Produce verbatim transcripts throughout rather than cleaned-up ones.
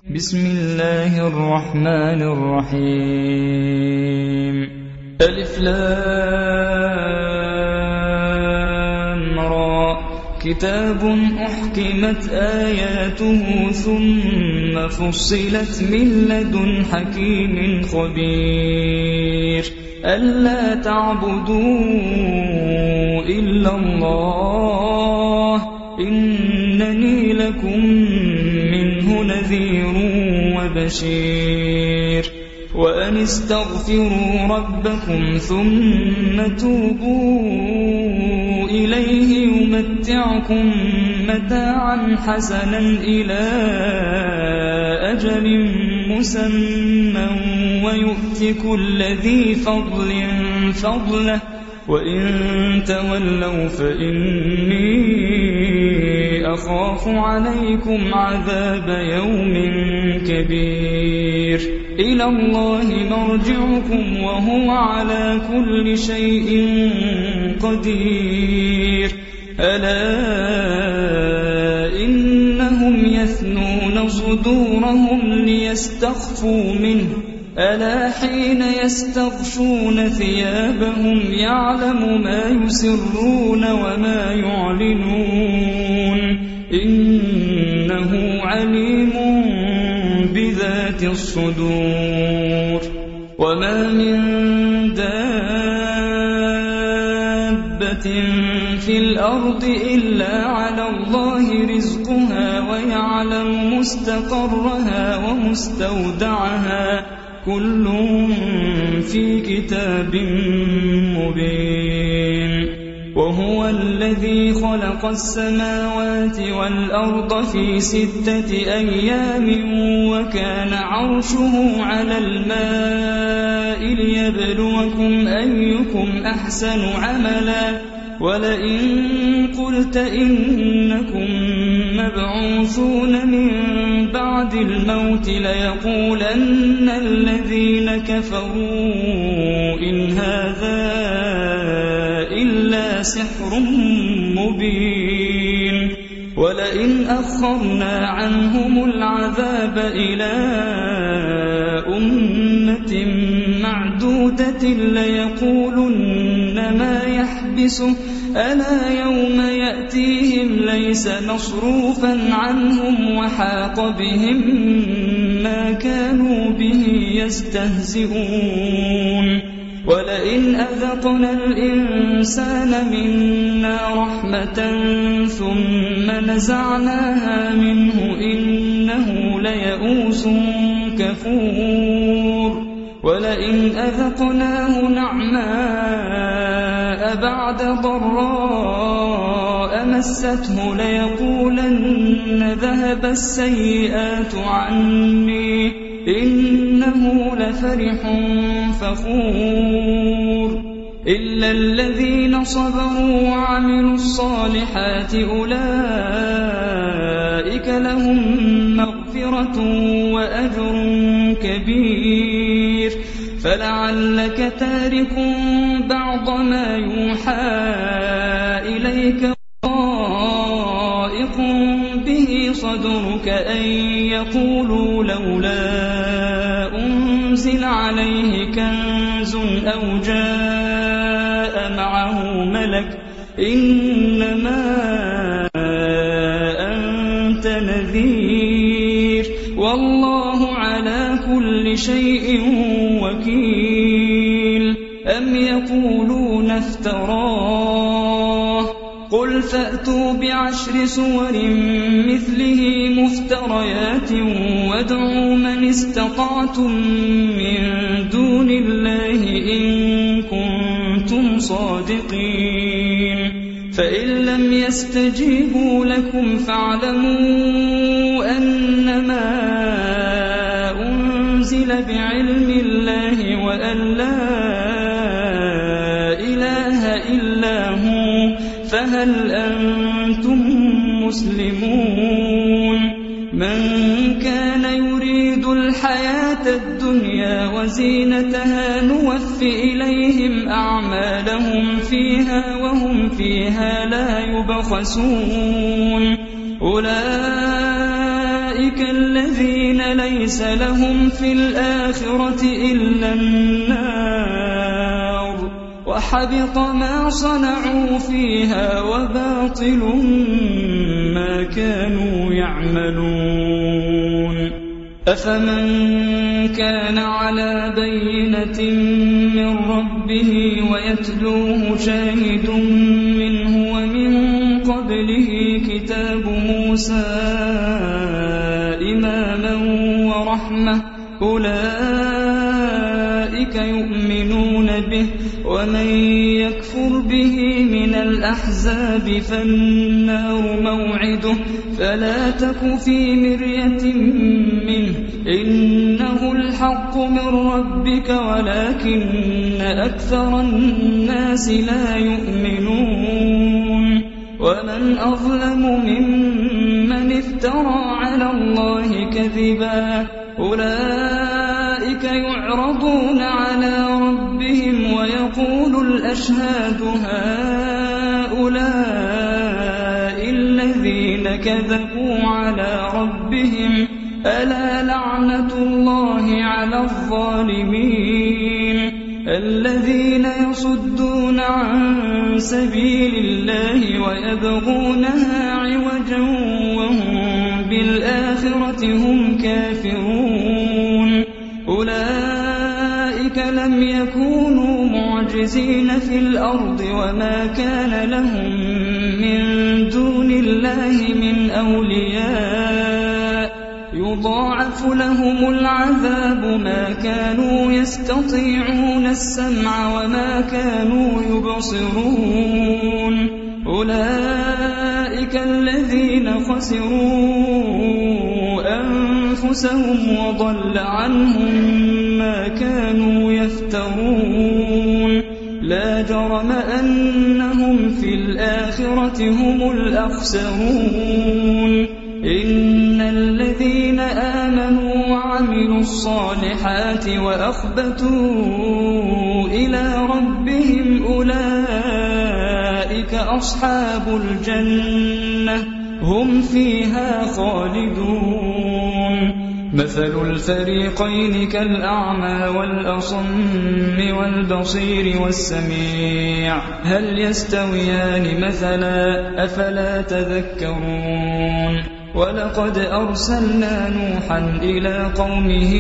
بسم الله الرحمن الرحيم. ألف لام را. كتاب أحكمت آياته ثم فصلت من لدن حكيم خبير. ألا تعبدوا إلا الله إنني لكم منه نذير وبشير. وأن استغفروا ربكم ثم توبوا إليه يمتعكم متاعا حسنا إلى أجل مسمى ويؤت كل ذي فضل فضله وإن تولوا فإني أخاف عليكم عذاب يوم كبير. إلى الله مرجعكم وهو على كل شيء قدير. ألا إنهم يثنون صدورهم ليستخفوا منه ألا حين يستغشون ثيابهم يعلم ما يسرون وما يعلنون إنه عليم بذات الصدور. وما من دابة في الأرض إلا على الله رزقها ويعلم مستقرها ومستودعها كل في كتاب مبين. وهو الذي خلق السماوات والأرض في ستة أيام وكان عرشه على الماء ليبلوكم أيكم أحسن عملا. ولئن قلت إنكم مبعوثون من بعد الموت ليقولن الذين كفروا إن هذا إلا سحر مبين. ولئن أخرنا عنهم العذاب إلى أمة معدودة ليقولن ما يحبسه ألا يوم يأتيهم ليس مصروفا عنهم وحاق بهم ما كانوا به يستهزئون. ولئن أذقنا الإنسان منا رحمة ثم نزعناها منه إنه ليئوس كفور. ولئن أذقناه نعماء بعد ضراء مسته ليقولن ذهب السيئات عني إنه لفرح فخور. إلا الذين صبروا وعملوا الصالحات أولئك لهم مغفرة وأجر كبير. فلعلك تارك بعض ما يوحى إليك ضائق به صدرك أن يقولوا لولا أنزل عليه كنز أو جاء معه ملك إنما أنت نذير والله على كل شيء وكيل. أم يقولون افتراه قل فأتوا بعشر سور مثله مفتريات وادعوا من استطعتم من دون الله إن كنتم صادقين. فإن لم يستجيبوا لكم فاعلموا أنما أنزل بعلم الله وأن لا إله إلا هو فهل أنتم مسلمون. من كان يريد الحياة الدنيا وزينتها نوف إليهم أعمالهم فيها وهم فيها لا يبخسون. أولئك أولئك الذين ليس لهم في الآخرة إلا النار وحبط ما صنعوا فيها وباطل ما كانوا يعملون أفمن كان على بينة من ربه ويتلوه شاهد منه ومن قبله كتاب موسى إماما ورحمة أولئك يؤمنون به ومن يكفر به من الأحزاب فالنار موعده فلا تك في مرية منه إنه الحق من ربك ولكن أكثر الناس لا يؤمنون ومن أظلم ممن افترى على الله كذبا أولئك يعرضون على ربهم ويقول الأشهاد هؤلاء الذين كذبوا على ربهم ألا لعنة الله على الظالمين الذين يصدون عن سبيل الله ويبغونها عوجا وهم بالآخرة هم كافرون أولئك لم يكونوا معجزين في الأرض وما كان لهم من دون الله من أولياء يضاعف لهم العذاب ما كانوا يستطيعون السمع وما كانوا يبصرون أولئك الذين خسروا أنفسهم وضل عنهم ما كانوا يفترون لا جرم أنهم في الآخرة هم الأخسرون إن الذين آمنوا وعملوا الصالحات وأخبتوا إلى ربهم أولئك أصحاب الجنة هم فيها خالدون مثل الفريقين كالأعمى والأصم والبصير والسميع هل يستويان مثلا أفلا تذكرون ولقد أرسلنا نوحا إلى قومه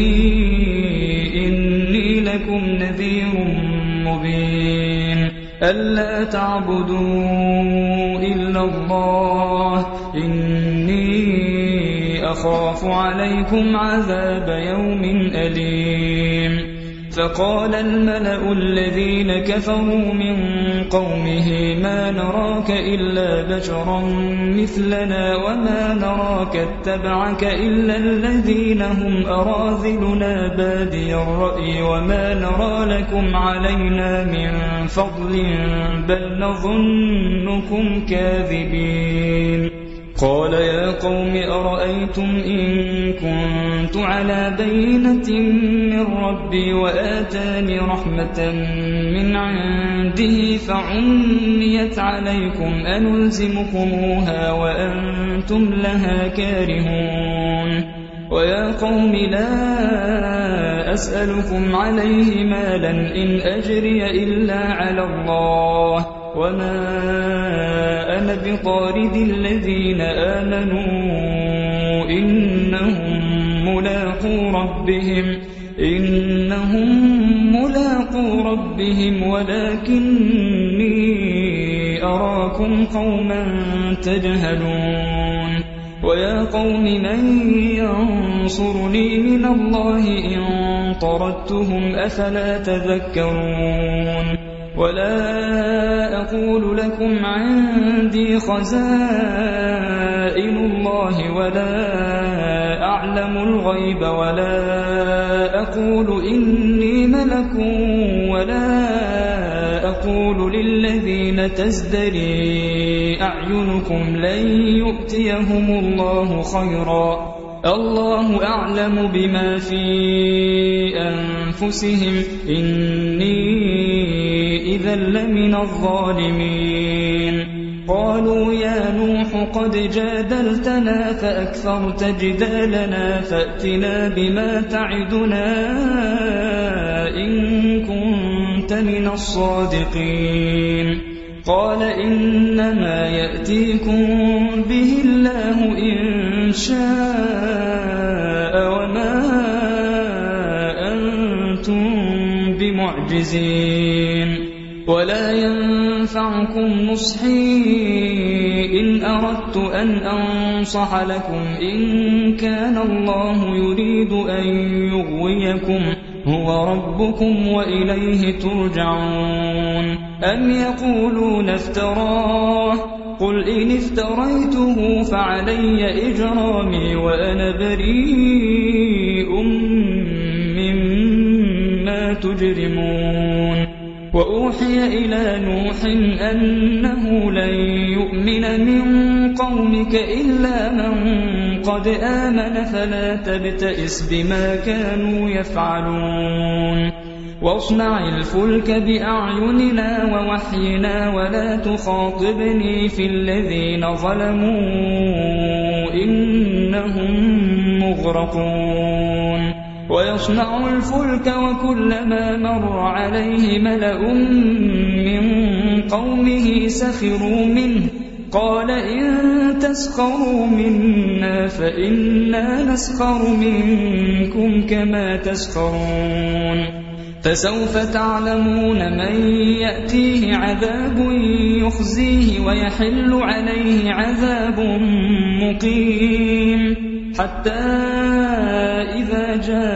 إني لكم نذير مبين ألا تعبدوا إلا الله إني أخاف عليكم عذاب يوم أليم فقال الملأ الذين كفروا من قومه ما نراك إلا بشرا مثلنا وما نراك اتبعك إلا الذين هم أراذلنا بادي الرأي وما نرى لكم علينا من فضل بل نظنكم كاذبين قال يا قوم أرأيتم إن كنت على بينة من ربي وآتاني رحمة من عنده فعميت عليكم أنلزمكموها وأنتم لها كارهون ويا قوم لا أسألكم عليه مالا إن أجري إلا على الله وما أنا بطارد الذين آمنوا إنهم ملاقو ربهم إنهم ملاقو ربهم ولكني أراكم قوما تجهلون ويا قوم من ينصرني من الله إن طردتهم أفلا تذكرون ولا أقول لكم عندي خزائن الله ولا أعلم الغيب ولا أقول إني ملك ولا أقول للذين تزدري أعينكم لن يؤتيهم الله خيرا الله أعلم بما في أنفسهم إني إذا لمن الظالمين قالوا يا نوح قد جادلتنا فأكثرت جدالنا فأتنا بما تعدنا إن كنت من الصادقين قال إنما يأتيكم به الله إن شاء وما أنتم بمعجزين ولا ينفعكم نصحي إن أردت أن أنصح لكم إن كان الله يريد أن يغويكم هو ربكم وإليه ترجعون أم يقولون افتراه قل إن افتريته فعلي إجرامي وأنا بريء مما تجرمون وأوحي إلى نوح أنه لن يؤمن من قومك إلا من قد آمن فلا تبتئس بما كانوا يفعلون واصنع الفلك بأعيننا ووحينا ولا تخاطبني في الذين ظلموا إنهم مغرقون ويصنع الفلك وكلما مر عليه ملأ من قومه سخروا منه قال إن تسخروا منا فإنا نسخر منكم كما تسخرون فسوف تعلمون من يأتيه عذاب يخزيه ويحل عليه عذاب مقيم حتى إذا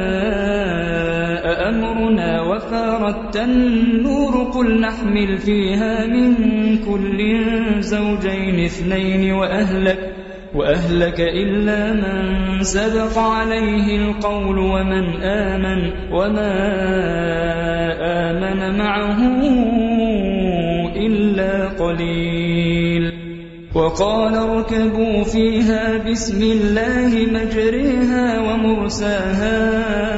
جاء أمرنا وفارت النور قل نحمل فيها من كل زوجين اثنين وأهلك, وأهلك إلا من سبق عليه القول ومن آمن وما آمن معه إلا قليل وقال اركبوا فيها بسم الله مجريها ومرساها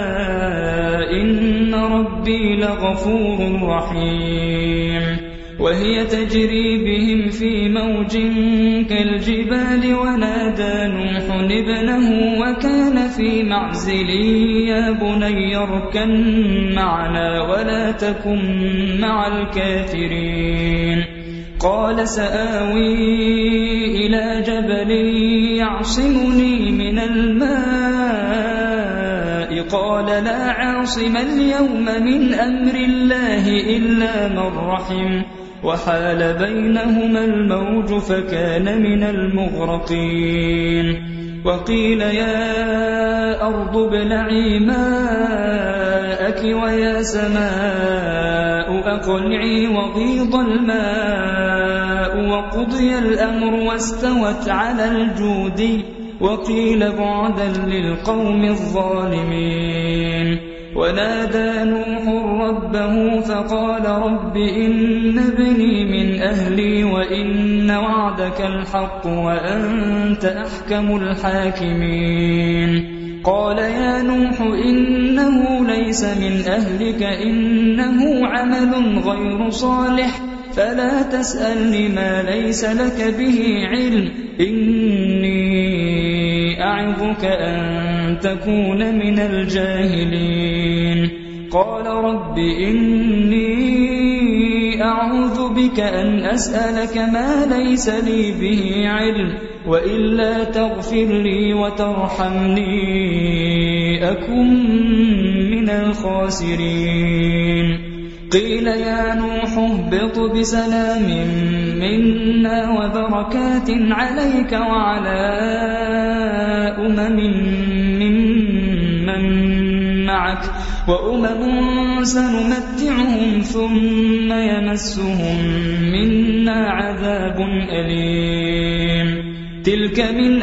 إن ربي لغفور رحيم وهي تجري بهم في موج كالجبال ونادى نوح ابنه وكان في معزل يا بني اركب معنا ولا تكن مع الكافرين قال سآوي إلى جبل يعصمني من الماء قال لا عاصم اليوم من أمر الله إلا من رحم وحال بينهما الموج فكان من المغرقين وقيل يا أرض ابلعي ماءك ويا سماء أقلعي وغيض الماء وقضي الأمر واستوت على الجود وقيل بعدا للقوم الظالمين ونادى نوح ربه فقال رب إن ابني من أهلي وإن وعدك الحق وأنت أحكم الحاكمين قال يا نوح إنه ليس من أهلك إنه عمل غير صالح فلا تسألني ما ليس لك به علم إني أعظك أن تكون من الجاهلين قال رب إني أعوذ بك أن أسألك ما ليس لي به علم وإلا تغفر لي وترحمني أكن من الخاسرين قيل يا نوح اهبط بسلام منا وبركات عليك وعلى أمم ممن معك وأمم سنمتعهم ثم يمسهم منا عذاب أليم تلك من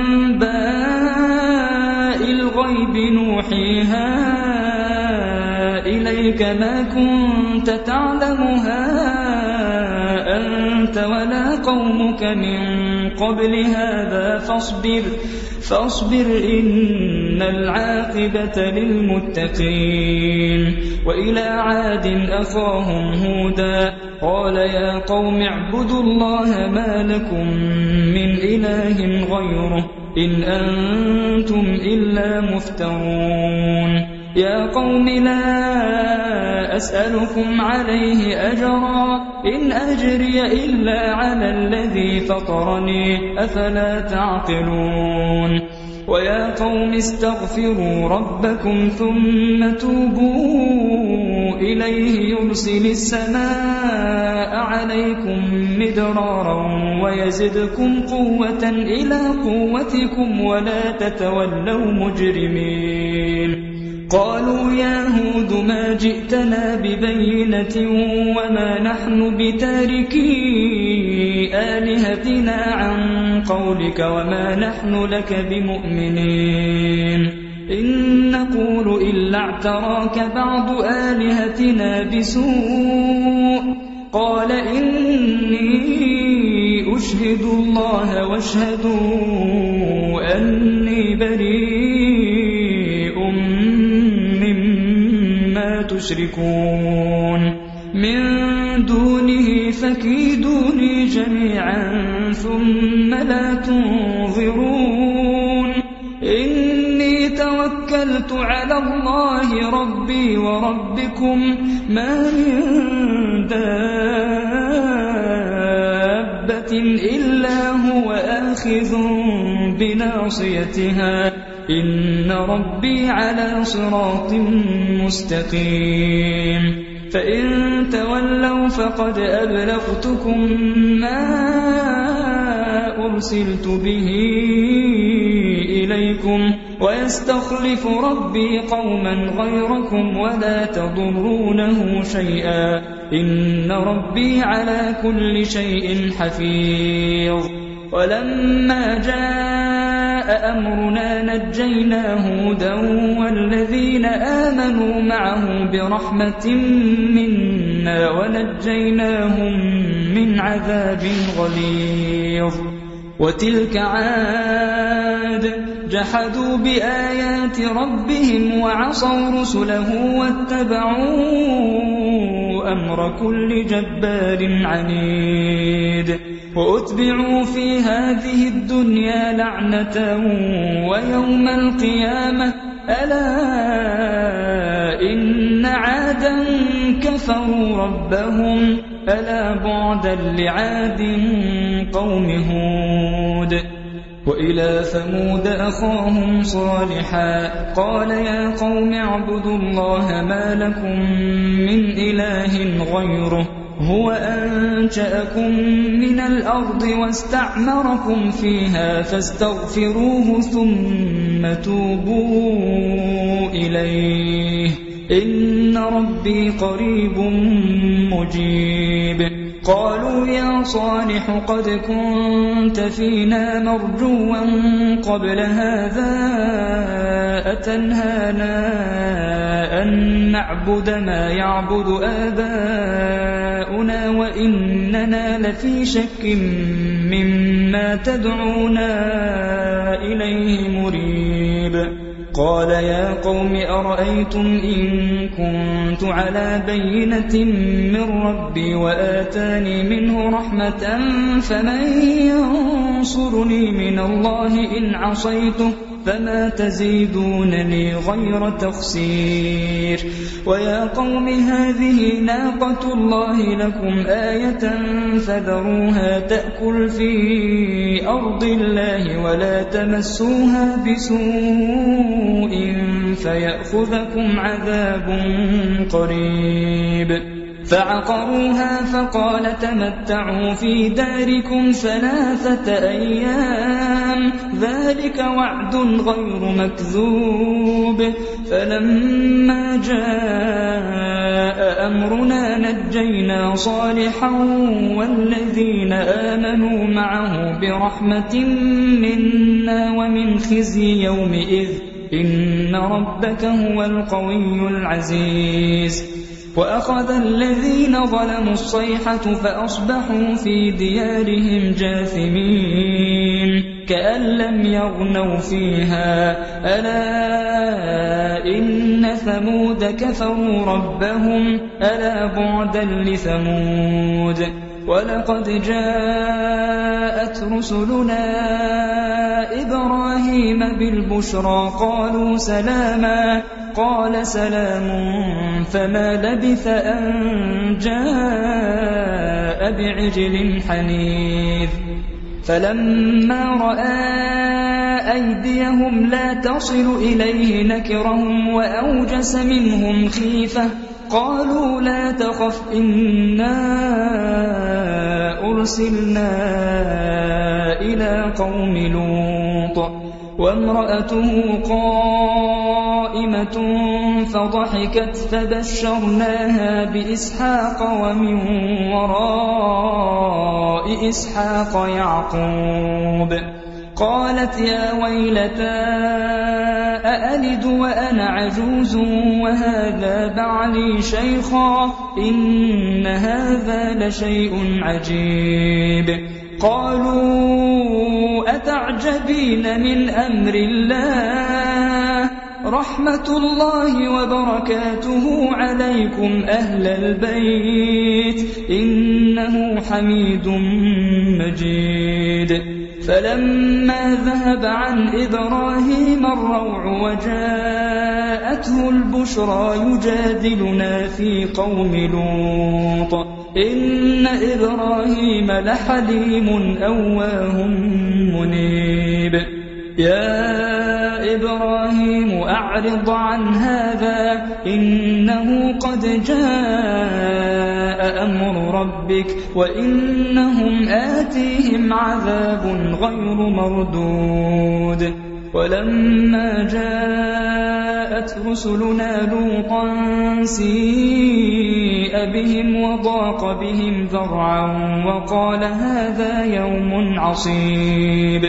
أنباء الغيب نوحيها إليك ما كنت تعلمها أنت ولا قومك من قبل هذا فاصبر فاصبر إن العاقبة للمتقين وإلى عاد أخاهم هودا قال يا قوم اعبدوا الله ما لكم من إله غيره إن أنتم إلا مفترون يا قوم لا أسألكم عليه أجرا إن أجري إلا على الذي فطرني أفلا تعقلون ويا قوم استغفروا ربكم ثم توبوا إليه يرسل السماء عليكم مدرارا ويزدكم قوة إلى قوتكم ولا تتولوا مجرمين قالوا يا هود ما جئتنا ببينة وما نحن بتاركي آلهتنا عن قولك وما نحن لك بمؤمنين إن نقول إلا اعتراك بعض آلهتنا بسوء قال إني أشهد الله واشهدوا أني بريء مما تشركون من دونه فكيدوني جميعا ثم لا تنظرون إني توكلت على الله ربي وربكم ما من دابة إلا هو آخذ بناصيتها إن ربي على صراط مستقيم فإن تولوا فقد أبلغتكم ما أرسلت به إليكم ويستخلف ربي قوما غيركم ولا تضرونه شيئا إن ربي على كل شيء حفيظ ولما جاء أمرنا نجينا هودا والذين آمنوا معه برحمة منا ونجيناهم من عذاب غليظ وتلك عاد جحدوا بآيات ربهم وعصوا رسله واتبعوا أمر كل جبار عنيد وأتبعوا في هذه الدنيا لعنة ويوم القيامة ألا إن عادا كفروا ربهم ألا بعدا لعاد قوم هود وإلى ثمود أخاهم صالحا قال يا قوم اعبدوا الله ما لكم من إله غيره هو أنشأكم من الأرض واستعمركم فيها فاستغفروه ثم توبوا إليه إن ربي قريب مجيب قالوا يا صالح قد كنت فينا مرجوا قبل هذا أتنهانا أن نعبد ما يعبد آباؤنا وإننا لفي شك مما تدعونا إليه مريب قال يا قوم أرأيتم إن كنت على بينة من ربي وآتاني منه رحمة فمن ينصرني من الله إن عصيته فما تزيدونني غير تخسير ويا قوم هذه ناقة الله لكم آية فذروها تأكل في أرض الله ولا تمسوها بسوء فيأخذكم عذاب قريب فعقروها فقال تمتعوا في داركم ثلاثة أيام ذلك وعد غير مكذوب فلما جاء أمرنا نجينا صالحا والذين آمنوا معه برحمة منا ومن خزي يومئذ إن ربك هو القوي العزيز وأخذ الذين ظلموا الصيحة فأصبحوا في ديارهم جاثمين كأن لم يغنوا فيها ألا إن ثمود كفروا ربهم ألا بعدا لثمود ولقد جاءت رسلنا إبراهيم بالبشرى قالوا سلاما قال سلام فما لبث أن جاء بعجل حنيذ فلما رأى أيديهم لا تصل إليه نكرهم وأوجس منهم خيفة قالوا لا تخف إنا أرسلنا إلى قوم لوط وامرأته قائمة فضحكت فبشرناها بإسحاق ومن وراء إسحاق يعقوب قالت يا ويلتى أألد وأنا عجوز وهذا بعلي شيخا إن هذا لشيء عجيب قالوا أتعجبين من أمر الله رحمة الله وبركاته عليكم أهل البيت إنه حميد مجيد فلما ذهب عن إبراهيم الروع وجاءته البشرى يجادلنا في قوم لوط إن إبراهيم لحليم أواه منيب يا إبراهيم أعرض عن هذا إنه قد جاء أمر ربك وإنهم آتيهم عذاب غير مردود ولما جاءت رسلنا لوطا سيء بهم وضاق بهم ذرعا وقال هذا يوم عصيب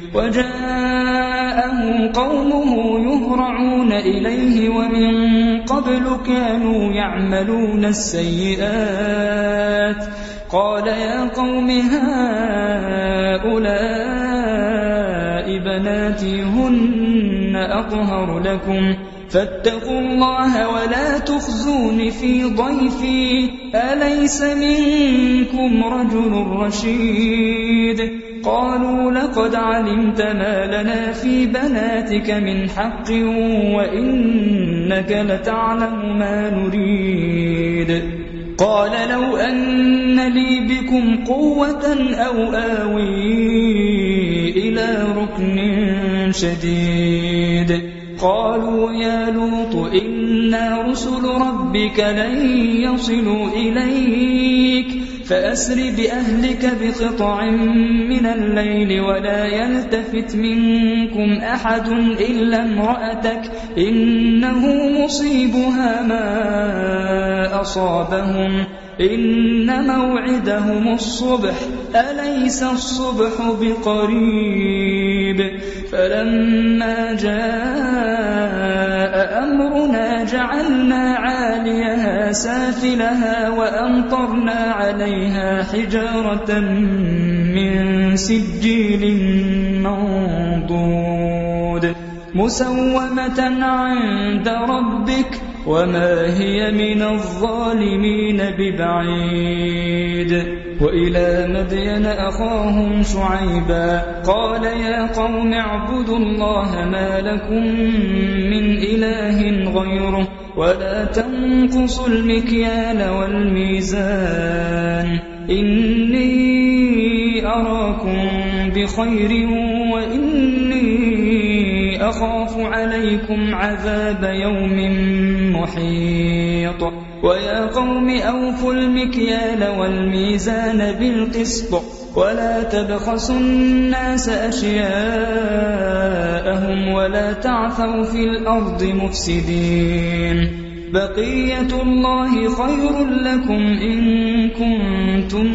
وجاءه قومه يهرعون إليه ومن قبل كانوا يعملون السيئات قال يا قوم هؤلاء بناتي هن أطهر لكم فاتقوا الله ولا تخزون في ضيفي أليس منكم رجل رشيد قالوا لقد علمت ما لنا في بناتك من حق وإنك لتعلم ما نريد قال لو أن لي بكم قوة أو آوي إلى ركن شديد قالوا يا لوط إنا رسل ربك لن يصلوا إليك فأسر بأهلك بقطع من الليل ولا يلتفت منكم أحد إلا امرأتك إنه مصيبها ما أصابهم إن موعدهم الصبح أليس الصبح بقريب فلما جاء أمرنا جعلنا عاليها سافلها وأمطرنا عليها حجارة من سجيل منضود مسومة عند ربك وما هي من الظالمين ببعيد وإلى مدين أخاهم شعيبا قال يا قوم اعبدوا الله ما لكم من إله غيره ولا تنقصوا المكيال والميزان إني أراكم بخير وإني أخاف عليكم عذاب يوم محيط ويا قوم أوفوا المكيال والميزان بالقسط ولا تبخسوا الناس أشياءهم ولا تعثوا في الأرض مفسدين بقية الله خير لكم إن كنتم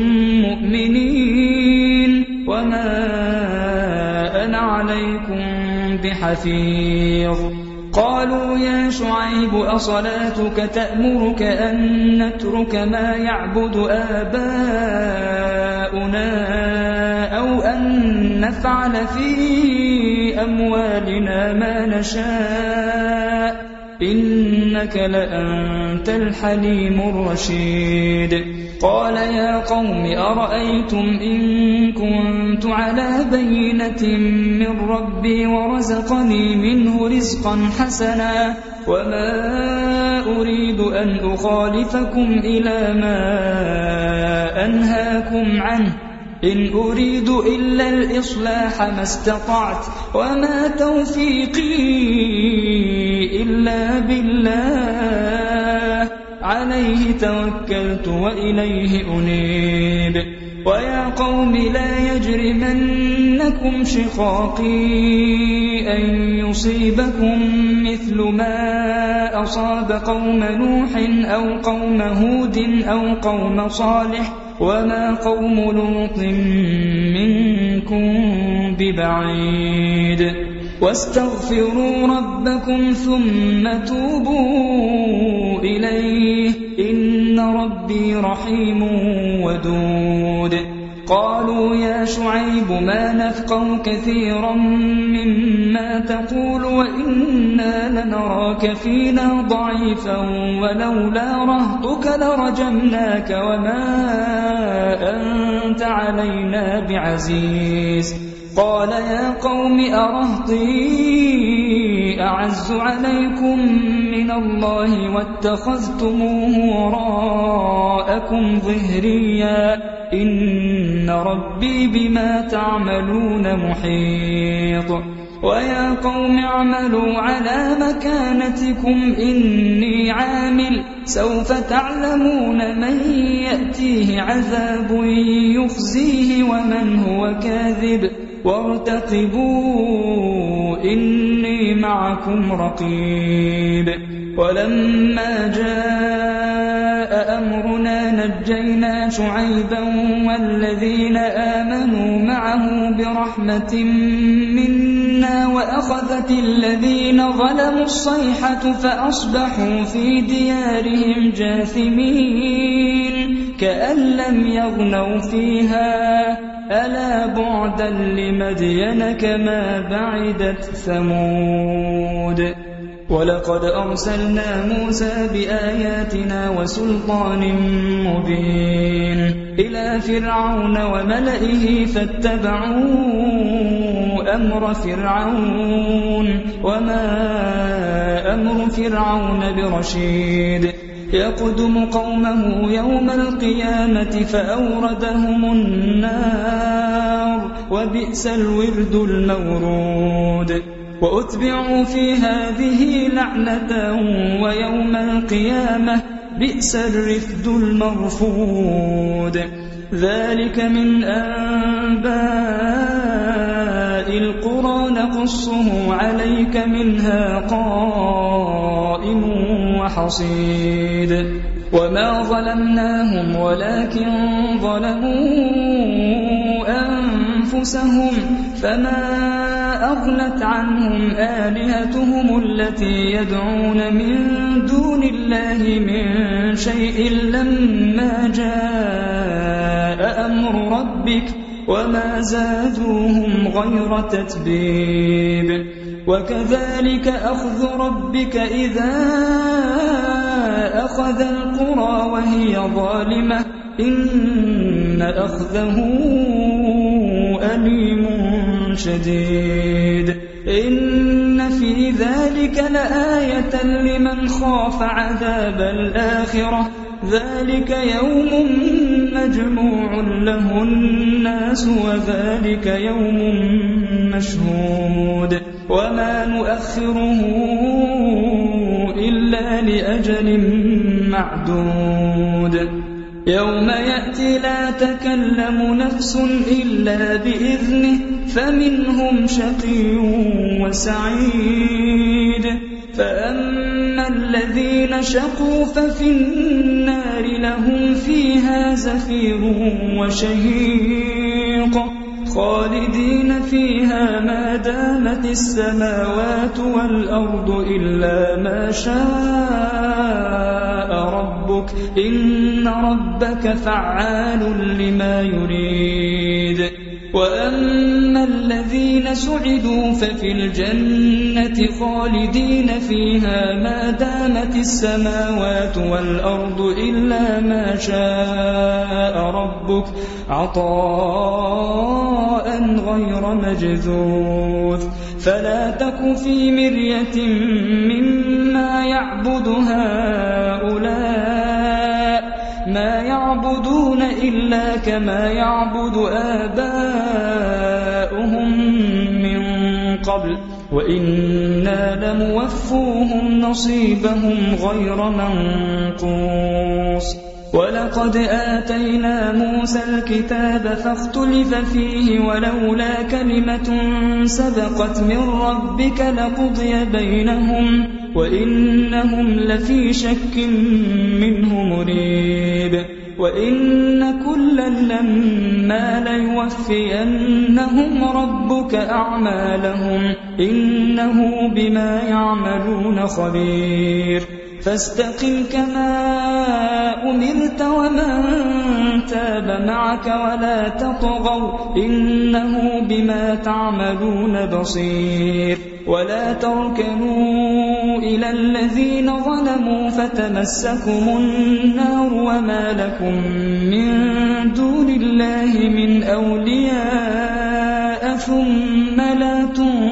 مؤمنين وما أنا عليكم بحفيظ قالوا يا شعيب أصلاتك تأمرك أن نترك ما يعبد آباؤنا أو أن نفعل في أموالنا ما نشاء إنك لأنت الحليم الرشيد قال يا قوم أرأيتم إن كنت على بينة من ربي ورزقني منه رزقا حسنا وما أريد أن أخالفكم إلى ما أنهاكم عنه إن أريد إلا الإصلاح ما استطعت وما توفيقي إلا بالله عليه توكلت وإليه أنيب ويا قوم لا يجرمنكم شقاقي أن يصيبكم مثل ما أصاب قوم نوح أو قوم هود أو قوم صالح وما قوم لوط منكم ببعيد واستغفروا ربكم ثم توبوا إليه إن ربي رحيم ودود قالوا يا شعيب ما نفقه كثيرا مما تقول وإنا لنراك فينا ضعيفا ولولا رهطك لرجمناك وما أنت علينا بعزيز قال يا قوم أرهطي أعز عليكم من الله واتخذتموه وراءكم ظهريا إن ربي بما تعملون محيط ويا قوم اعملوا على مكانتكم إني عامل سوف تعلمون من يأتيه عذاب يخزيه ومن هو كاذب وارتقبوا إني معكم رقيب ولما جاء أمرنا نجينا شعيبا والذين آمنوا معه برحمة منا وأخذت الذين ظلموا الصيحة فأصبحوا في ديارهم جاثمين كأن لم يغنوا فيها ألا بعدا لمدين كما بعدت ثمود ولقد أرسلنا موسى بآياتنا وسلطان مبين إلى فرعون وملئه فاتبعوا أمر فرعون وما أمر فرعون برشيد يقدم قومه يوم القيامة فأوردهم النار وبئس الورد المورود وأتبعوا في هذه لعنة ويوم القيامة بئس الرفد المرفود ذلك من أنباء القرى نقصه عليك منها قائم وحصيد وما ظلمناهم ولكن ظلموا أنفسهم فما أغنت عنهم آلهتهم التي يدعون من دون الله من شيء لما جاء أمر ربك وما زادوهم غير تتبيب وكذلك أخذ ربك إذا أخذ القرى وهي ظالمة إن أخذه أليم شديد إن في ذلك لآية لمن خاف عذاب الآخرة ذلك يوم مجموع له الناس وذلك يوم مشهود وما نؤخره إلا لأجل معدود يوم يأتي لا تكلم نفس إلا بإذنه فمنهم شقي وسعيد فأما الذين شقوا ففي النار لهم فيها زفير وشهيق خالدين فيها ما دامت السماوات والأرض إلا ما شاء ربك إن ربك فعال لما يريد وأما الذين سعدوا ففي الجنة خالدين فيها ما دامت السماوات والأرض إلا ما شاء ربك عطاء غير مجذوذ فلا تك في مرية مما يعبد هؤلاء ما يعبدون إلا كما يعبد آباؤهم من قبل وإنا لموفوهم نصيبهم غير منقوص ولقد آتينا موسى الكتاب فاختلف فيه ولولا كلمة سبقت من ربك لقضي بينهم وإنهم لفي شك منه مريب وإن كلا لما ليوفينهم ربك أعمالهم إنه بما يعملون خبير فاستقم كما أمرت ومن تاب معك ولا تطغوا إنه بما تعملون بصير ولا تركنوا إلى الذين ظلموا فتمسكم النار وما لكم من دون الله من أولياء ثم لا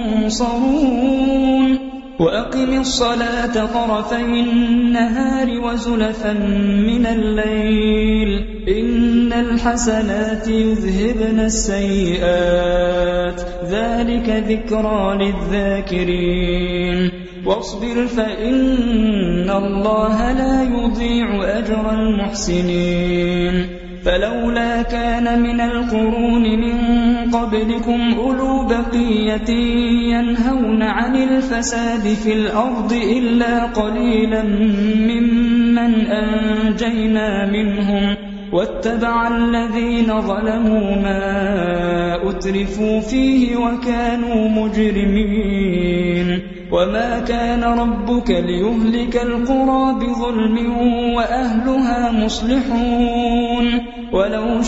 تنصرون وأقم الصلاة طرفي النهار وزلفا من الليل إن الحسنات يذهبن السيئات ذلك ذكرى للذاكرين واصبر فإن الله لا يضيع أجر المحسنين فلولا كان من القرون من قبلكم أولو بقية ينهون عن الفساد في الأرض إلا قليلا ممن أنجينا منهم واتبع الذين ظلموا ما أترفوا فيه وكانوا مجرمين وما كان ربك ليهلك القرى بظلم وأهلها مصلحون ولو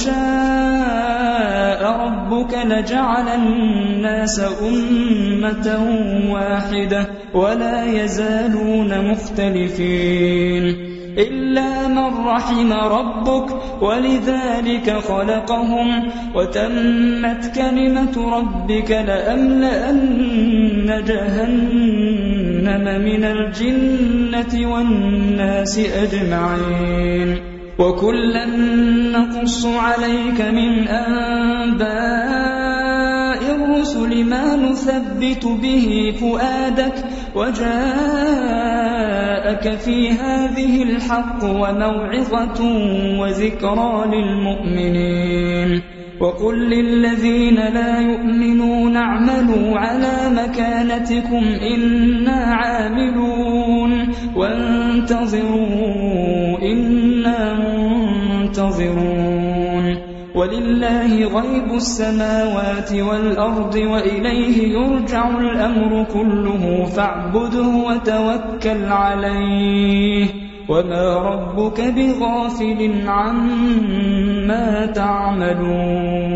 شاء ربك لجعل الناس أمة واحدة ولا يزالون مختلفين إلا من رحم ربك ولذلك خلقهم وتمت كلمة ربك لأملأن جهنم من الجنة والناس أجمعين وكلا نقص عليك من أنباء الرسل ما نثبت به فؤادك وجاءك في هذه الحق وموعظة وذكرى للمؤمنين وقل للذين لا يؤمنون اعملوا على مكانتكم إنا عاملون وانتظروا إنا منتظرون ولله غيب السماوات والأرض وإليه يرجع الأمر كله فاعبده وتوكل عليه وما ربك بغافل عما تعملون